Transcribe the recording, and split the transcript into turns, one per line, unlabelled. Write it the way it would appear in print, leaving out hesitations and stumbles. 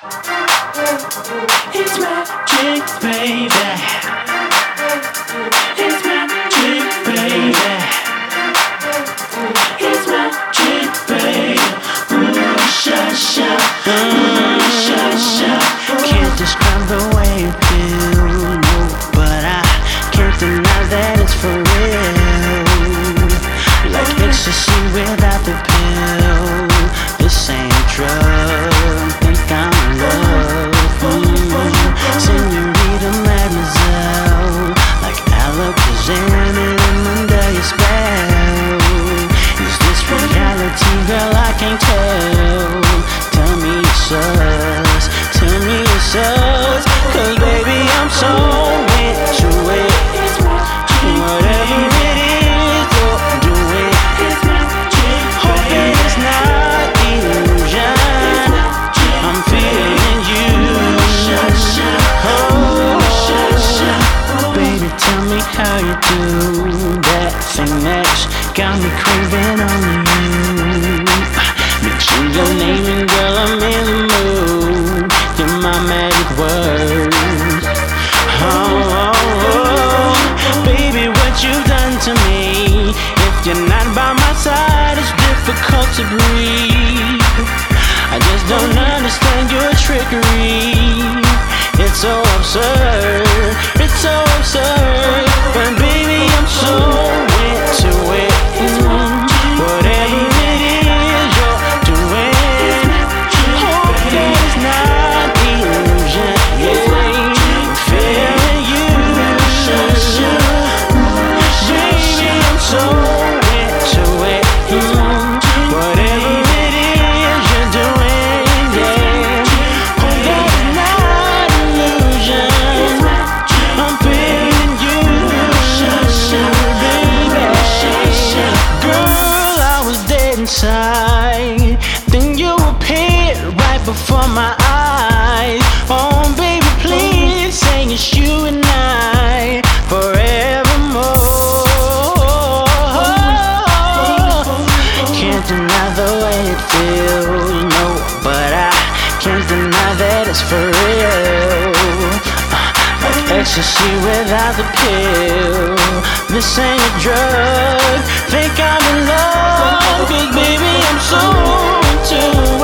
It's magic, baby. It's magic, baby. It's magic, baby. Ooh, sha sha, ooh, sha sha.
Can't describe the way you feel, no, but I can't deny that it's for real. Like ecstasy without the pill. This ain't a drug, think I'm in love. Senorita Mademoiselle, like Alakazam and under your spell. Is this reality, girl? I can't tell. Tell me your sus, tell me your sus, 'cause baby I'm so into it. Whatever it is you're doing, hoping it's not illusion. I'm feeling you. Oh, baby, tell me how you do that thing that's got me craving only you. Mention your name and girl, I'm in the mood. You're my magic word. Oh, oh, oh, baby, what you've done to me. If you're not by my side, it's difficult to breathe. I just don't understand your trickery. It's so absurd, it's so absurd. But baby, I'm so into it. Whatever it is you're doing, hope that it's not illusion. Yeah, I'm feeling you. Baby, I'm so into it. Whatever it is you're doing, yeah, hope that it's not illusion. I'm feeling you, baby. Girl, I was dead inside. Then you appeared right before my eyes. Oh, baby, please say it's you and I forevermore. Can't deny the way it feels, no, but I can't deny that it's for real. Like ecstasy without the pill. This ain't a drug, think I'm in love, 'cause baby I'm so into